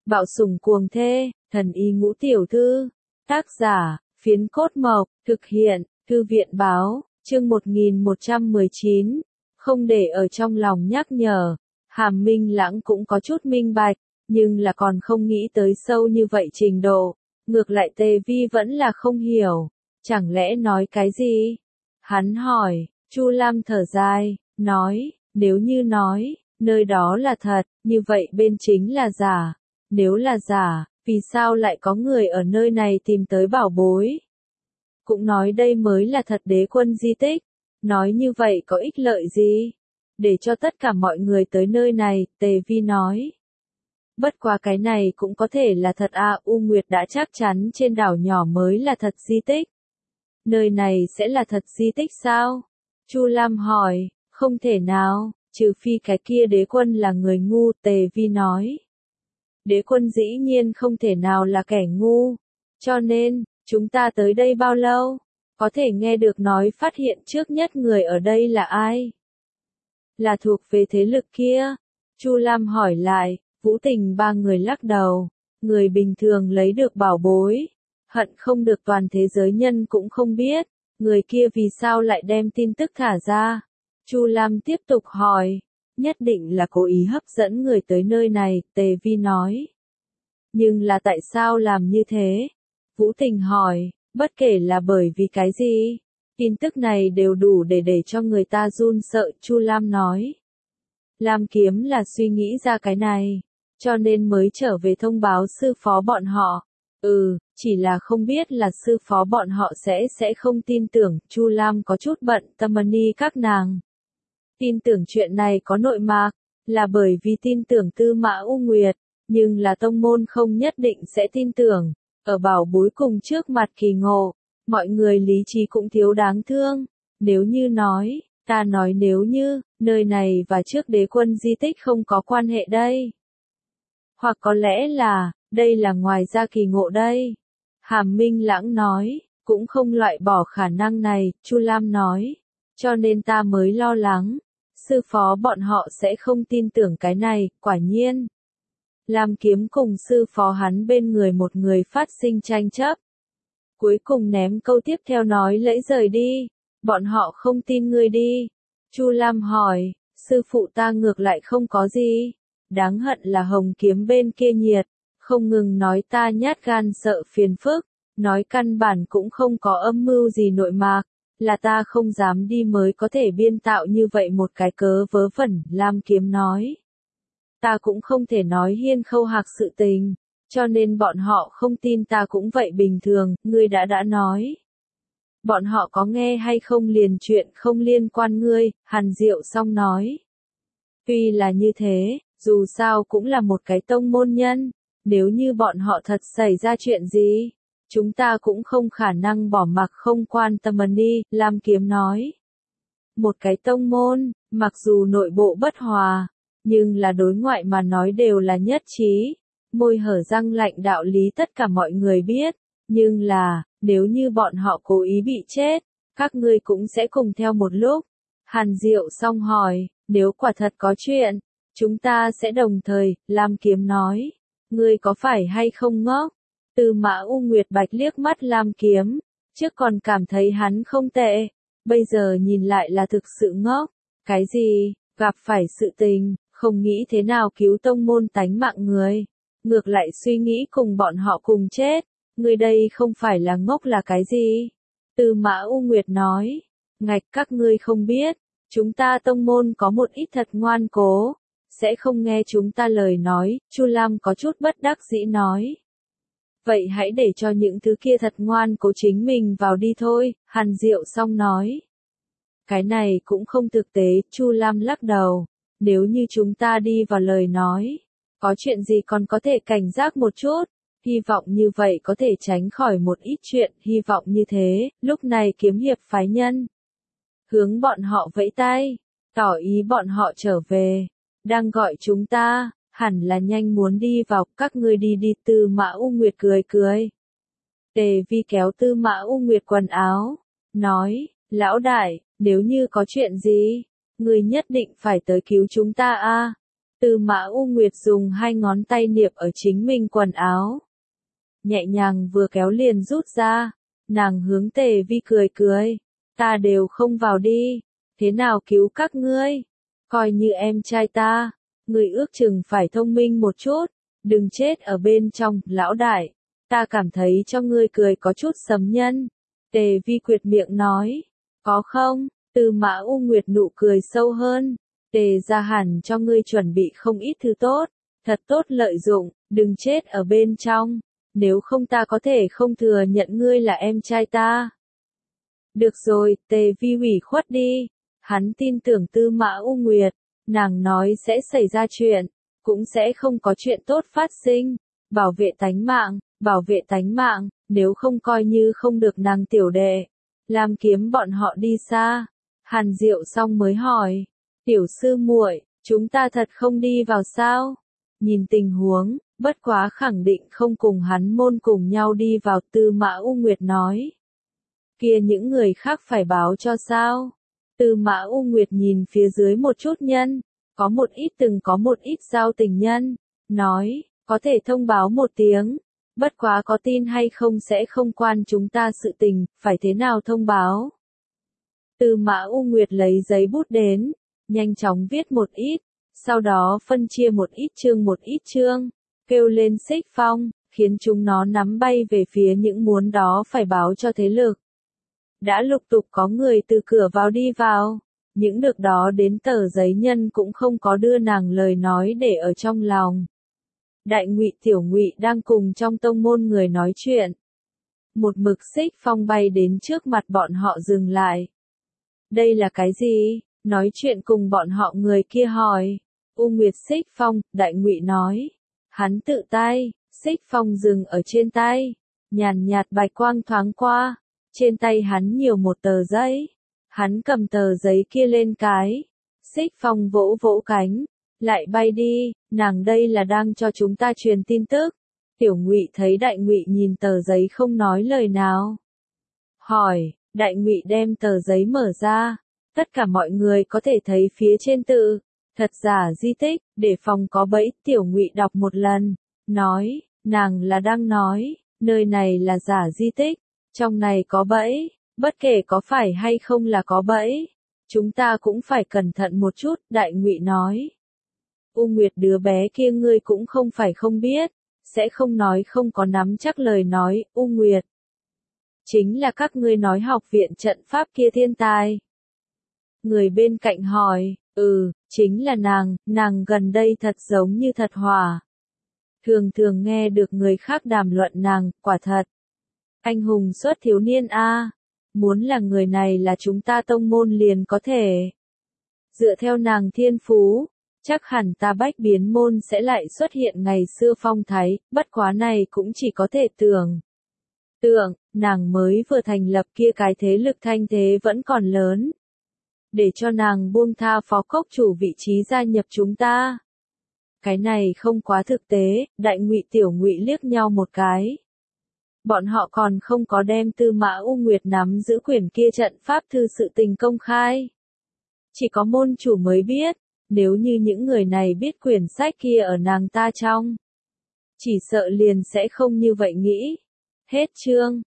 Bạo sủng cuồng thê, thần y ngũ tiểu thư. Tác giả, Phiến Cốt Mộc, thực hiện, Thư viện báo, chương 1119. Không để ở trong lòng nhắc nhở. Hàm Minh Lãng cũng có chút minh bạch, nhưng là còn không nghĩ tới sâu như vậy trình độ. Ngược lại Tề Vi vẫn là không hiểu. Chẳng lẽ nói cái gì? Hắn hỏi, Chu Lam thở dài, nói, nếu như nói, nơi đó là thật, như vậy bên chính là giả. Nếu là giả, vì sao lại có người ở nơi này tìm tới bảo bối? Cũng nói đây mới là thật đế quân di tích. Nói như vậy có ích lợi gì? Để cho tất cả mọi người tới nơi này, Tề Vi nói. Bất quá cái này cũng có thể là thật à, U Nguyệt đã chắc chắn trên đảo nhỏ mới là thật di tích. Nơi này sẽ là thật di tích sao? Chu Lam hỏi, không thể nào, trừ phi cái kia đế quân là người ngu, Tề Vi nói. Đế quân dĩ nhiên không thể nào là kẻ ngu. Cho nên, chúng ta tới đây bao lâu? Có thể nghe được nói phát hiện trước nhất người ở đây là ai? Là thuộc về thế lực kia? Chu Lam hỏi lại, Vũ Tình ba người lắc đầu. Người bình thường lấy được bảo bối. Hận không được toàn thế giới nhân cũng không biết. Người kia vì sao lại đem tin tức thả ra? Chu Lam tiếp tục hỏi. Nhất định là cố ý hấp dẫn người tới nơi này, Tề Vi nói. Nhưng là tại sao làm như thế? Vũ Tình hỏi, bất kể là bởi vì cái gì, tin tức này đều đủ để cho người ta run sợ, Chu Lam nói. Lam Kiếm là suy nghĩ ra cái này, cho nên mới trở về thông báo sư phó bọn họ. Chỉ là không biết là sư phó bọn họ sẽ không tin tưởng, Chu Lam có chút bận tâm các nàng. Tin tưởng chuyện này có nội mạc, là bởi vì tin tưởng Tư Mã U Nguyệt, nhưng là tông môn không nhất định sẽ tin tưởng. Ở bảo bối cùng trước mặt kỳ ngộ, mọi người lý trí cũng thiếu đáng thương. Nếu như nói, ta nói nếu như, nơi này và trước đế quân di tích không có quan hệ đây. Hoặc có lẽ là, đây là ngoài ra kỳ ngộ đây. Hàm Minh Lãng nói, cũng không loại bỏ khả năng này, Chu Lam nói. Cho nên ta mới lo lắng. Sư phó bọn họ sẽ không tin tưởng cái này, quả nhiên. Lam Kiếm cùng sư phó hắn bên người một người phát sinh tranh chấp. Cuối cùng ném câu tiếp theo nói lẫy rời đi. Bọn họ không tin ngươi đi. Chu Lam hỏi, sư phụ ta ngược lại không có gì. Đáng hận là Hồng Kiếm bên kia nhiệt. Không ngừng nói ta nhát gan sợ phiền phức. Nói căn bản cũng không có âm mưu gì nội mạc. Là ta không dám đi mới có thể biên tạo như vậy một cái cớ vớ vẩn, Lam Kiếm nói. Ta cũng không thể nói Hiên Khâu Hạc sự tình, cho nên bọn họ không tin ta cũng vậy bình thường, ngươi đã nói. Bọn họ có nghe hay không liền chuyện không liên quan ngươi, Hàn Diệu Song nói. Tuy là như thế, dù sao cũng là một cái tông môn nhân, nếu như bọn họ thật xảy ra chuyện gì, chúng ta cũng không khả năng bỏ mặc không quan tâm đi, Lam Kiếm nói. Một cái tông môn, mặc dù nội bộ bất hòa, nhưng là đối ngoại mà nói đều là nhất trí. Môi hở răng lạnh đạo lý tất cả mọi người biết. Nhưng là, nếu như bọn họ cố ý bị chết, các ngươi cũng sẽ cùng theo một lúc. Hàn Diệu Song hỏi, nếu quả thật có chuyện, chúng ta sẽ đồng thời, Lam Kiếm nói. Ngươi có phải hay không ngốc? Tư Mã U Nguyệt Bạch liếc mắt Lam Kiếm, trước còn cảm thấy hắn không tệ, bây giờ nhìn lại là thực sự ngốc. Cái gì, gặp phải sự tình, không nghĩ thế nào cứu tông môn tánh mạng người, ngược lại suy nghĩ cùng bọn họ cùng chết, người đây không phải là ngốc là cái gì? Tư Mã U Nguyệt nói, ngạch các ngươi không biết, chúng ta tông môn có một ít thật ngoan cố, sẽ không nghe chúng ta lời nói, Chu Lam có chút bất đắc dĩ nói. Vậy hãy để cho những thứ kia thật ngoan cố chính mình vào đi thôi, Hàn Diệu Song nói. Cái này cũng không thực tế, Chu Lam lắc đầu. Nếu như chúng ta đi vào lời nói, có chuyện gì còn có thể cảnh giác một chút, hy vọng như vậy có thể tránh khỏi một ít chuyện, hy vọng như thế, lúc này kiếm hiệp phái nhân. Hướng bọn họ vẫy tay, tỏ ý bọn họ trở về, đang gọi chúng ta, hẳn là nhanh muốn đi vào, các ngươi đi đi, Tư Mã U Nguyệt cười cười. Tề Vi kéo Tư Mã U Nguyệt quần áo, nói, lão đại, nếu như có chuyện gì, người nhất định phải tới cứu chúng ta a. Tư Mã U Nguyệt dùng hai ngón tay niệp ở chính mình quần áo. Nhẹ nhàng vừa kéo liền rút ra. Nàng hướng Tề Vi cười cười. Ta đều không vào đi. Thế nào cứu các ngươi? Coi như em trai ta. Ngươi ước chừng phải thông minh một chút. Đừng chết ở bên trong, lão đại. Ta cảm thấy cho ngươi cười có chút sấm nhân. Tề Vi quyệt miệng nói. Có không? Tư Mã U Nguyệt nụ cười sâu hơn. Tề gia hẳn cho ngươi chuẩn bị không ít thứ tốt. Thật tốt lợi dụng, đừng chết ở bên trong. Nếu không ta có thể không thừa nhận ngươi là em trai ta. Được rồi, Tề Vi ủy khuất đi. Hắn tin tưởng Tư Mã U Nguyệt. Nàng nói sẽ xảy ra chuyện. Cũng sẽ không có chuyện tốt phát sinh. Bảo vệ tánh mạng, nếu không coi như không được nàng tiểu đệ. Lam Kiếm bọn họ đi xa. Hàn Diệu xong mới hỏi. Tiểu sư muội, chúng ta thật không đi vào sao? Nhìn tình huống, bất quá khẳng định không cùng hắn môn cùng nhau đi vào. Tư Mã U Nguyệt nói. Kia những người khác phải báo cho sao? Tư Mã U Nguyệt nhìn phía dưới một chút nhân. Có một ít từng có một ít giao tình nhân. Nói, có thể thông báo một tiếng. Bất quá có tin hay không sẽ không quan chúng ta sự tình, phải thế nào thông báo? Tư Mã U Nguyệt lấy giấy bút đến, nhanh chóng viết một ít, sau đó phân chia một ít chương, kêu lên Xích Phong, khiến chúng nó nắm bay về phía những muốn đó phải báo cho thế lực. Đã lục tục có người từ cửa vào đi vào, những được đó đến tờ giấy nhân cũng không có đưa nàng lời nói để ở trong lòng. Đại Ngụy Tiểu Ngụy đang cùng trong tông môn người nói chuyện. Một mực Xích Phong bay đến trước mặt bọn họ dừng lại. Đây là cái gì? Nói chuyện cùng bọn họ người kia hỏi. U Nguyệt Xích Phong, Đại Ngụy nói. Hắn tự tay, Xích Phong dừng ở trên tay. Nhàn nhạt bạch quang thoáng qua. Trên tay hắn nhiều một tờ giấy. Hắn cầm tờ giấy kia lên cái. Xích Phong vỗ vỗ cánh. Lại bay đi, nàng đây là đang cho chúng ta truyền tin tức. Tiểu Ngụy thấy Đại Ngụy nhìn tờ giấy không nói lời nào. Hỏi, Đại Ngụy đem tờ giấy mở ra. Tất cả mọi người có thể thấy phía trên tự. Thật giả di tích, để phòng có bẫy. Tiểu Ngụy đọc một lần. Nói, nàng là đang nói, nơi này là giả di tích. Trong này có bẫy, bất kể có phải hay không là có bẫy. Chúng ta cũng phải cẩn thận một chút, Đại Ngụy nói. U Nguyệt đứa bé kia ngươi cũng không phải không biết, sẽ không nói không có nắm chắc lời nói. U Nguyệt, chính là các ngươi nói học viện trận pháp kia thiên tài. Người bên cạnh hỏi, chính là nàng gần đây thật giống như thật hòa. Thường thường nghe được người khác đàm luận nàng, quả thật. Anh hùng xuất thiếu niên a, muốn là người này là chúng ta tông môn liền có thể. Dựa theo nàng thiên phú, chắc hẳn ta Bách Biến môn sẽ lại xuất hiện ngày xưa phong thái, bất quá này cũng chỉ có thể tưởng. Nàng mới vừa thành lập kia cái thế lực thanh thế vẫn còn lớn. Để cho nàng buông tha phó cốc chủ vị trí gia nhập chúng ta. Cái này không quá thực tế, Đại Ngụy Tiểu Ngụy liếc nhau một cái. Bọn họ còn không có đem Tư Mã U Nguyệt nắm giữ quyển kia trận pháp thư sự tình công khai. Chỉ có môn chủ mới biết. Nếu như những người này biết quyển sách kia ở nàng ta trong, chỉ sợ liền sẽ không như vậy nghĩ. Hết chương.